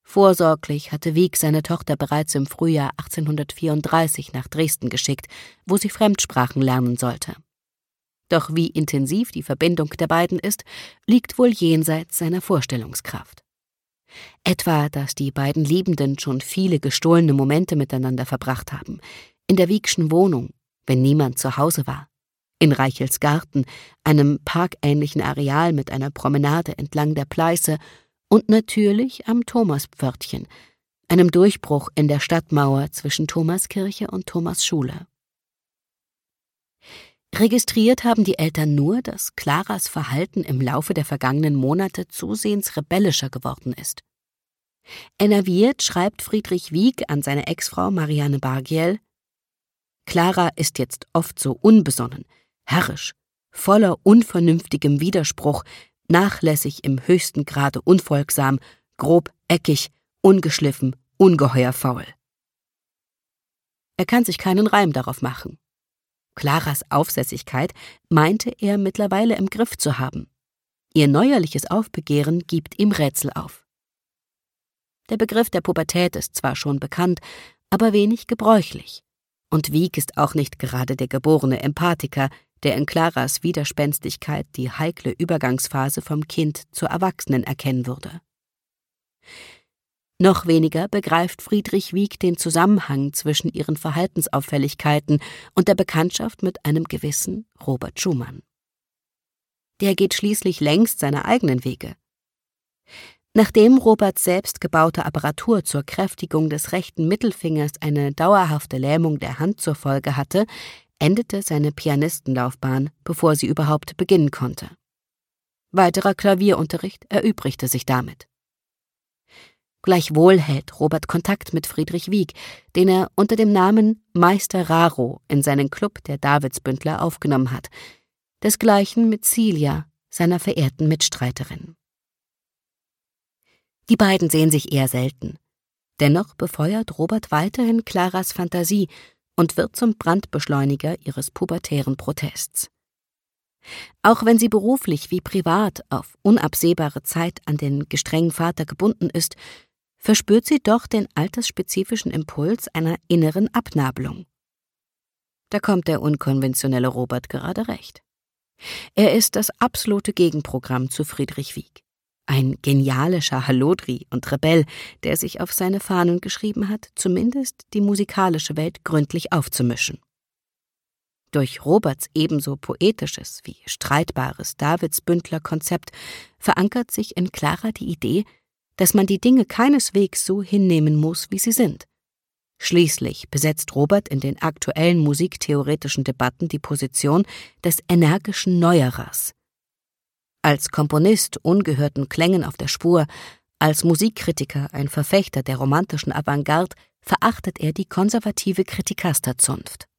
Vorsorglich hatte Wieck seine Tochter bereits im Frühjahr 1834 nach Dresden geschickt, wo sie Fremdsprachen lernen sollte. Doch wie intensiv die Verbindung der beiden ist, liegt wohl jenseits seiner Vorstellungskraft. Etwa, dass die beiden Liebenden schon viele gestohlene Momente miteinander verbracht haben, in der Wieckschen Wohnung, wenn niemand zu Hause war, in Reichels Garten, einem parkähnlichen Areal mit einer Promenade entlang der Pleiße und natürlich am Thomaspförtchen, einem Durchbruch in der Stadtmauer zwischen Thomaskirche und Thomasschule. Registriert haben die Eltern nur, dass Claras Verhalten im Laufe der vergangenen Monate zusehends rebellischer geworden ist. Enerviert schreibt Friedrich Wieck an seine Ex-Frau Marianne Bargiel: Clara ist jetzt oft so unbesonnen, herrisch, voller unvernünftigem Widerspruch, nachlässig im höchsten Grade unfolgsam, grob, eckig, ungeschliffen, ungeheuer faul. Er kann sich keinen Reim darauf machen. Claras Aufsässigkeit meinte er mittlerweile im Griff zu haben. Ihr neuerliches Aufbegehren gibt ihm Rätsel auf. Der Begriff der Pubertät ist zwar schon bekannt, aber wenig gebräuchlich. Und Wieck ist auch nicht gerade der geborene Empathiker, der in Claras Widerspenstigkeit die heikle Übergangsphase vom Kind zur Erwachsenen erkennen würde. Noch weniger begreift Friedrich Wieck den Zusammenhang zwischen ihren Verhaltensauffälligkeiten und der Bekanntschaft mit einem gewissen Robert Schumann. Der geht schließlich längst seine eigenen Wege. Nachdem Roberts selbstgebaute Apparatur zur Kräftigung des rechten Mittelfingers eine dauerhafte Lähmung der Hand zur Folge hatte, endete seine Pianistenlaufbahn, bevor sie überhaupt beginnen konnte. Weiterer Klavierunterricht erübrigte sich damit. Gleichwohl hält Robert Kontakt mit Friedrich Wieck, den er unter dem Namen Meister Raro in seinen Club der Davidsbündler aufgenommen hat, desgleichen mit Celia, seiner verehrten Mitstreiterin. Die beiden sehen sich eher selten. Dennoch befeuert Robert weiterhin Claras Fantasie und wird zum Brandbeschleuniger ihres pubertären Protests. Auch wenn sie beruflich wie privat auf unabsehbare Zeit an den gestrengen Vater gebunden ist, verspürt sie doch den altersspezifischen Impuls einer inneren Abnabelung. Da kommt der unkonventionelle Robert gerade recht. Er ist das absolute Gegenprogramm zu Friedrich Wieck. Ein genialischer Hallodri und Rebell, der sich auf seine Fahnen geschrieben hat, zumindest die musikalische Welt gründlich aufzumischen. Durch Roberts ebenso poetisches wie streitbares Davidsbündler-Konzept verankert sich in Clara die Idee, dass man die Dinge keineswegs so hinnehmen muss, wie sie sind. Schließlich besetzt Robert in den aktuellen musiktheoretischen Debatten die Position des energischen Neuerers. Als Komponist ungehörten Klängen auf der Spur, als Musikkritiker ein Verfechter der romantischen Avantgarde, verachtet er die konservative Kritikasterzunft.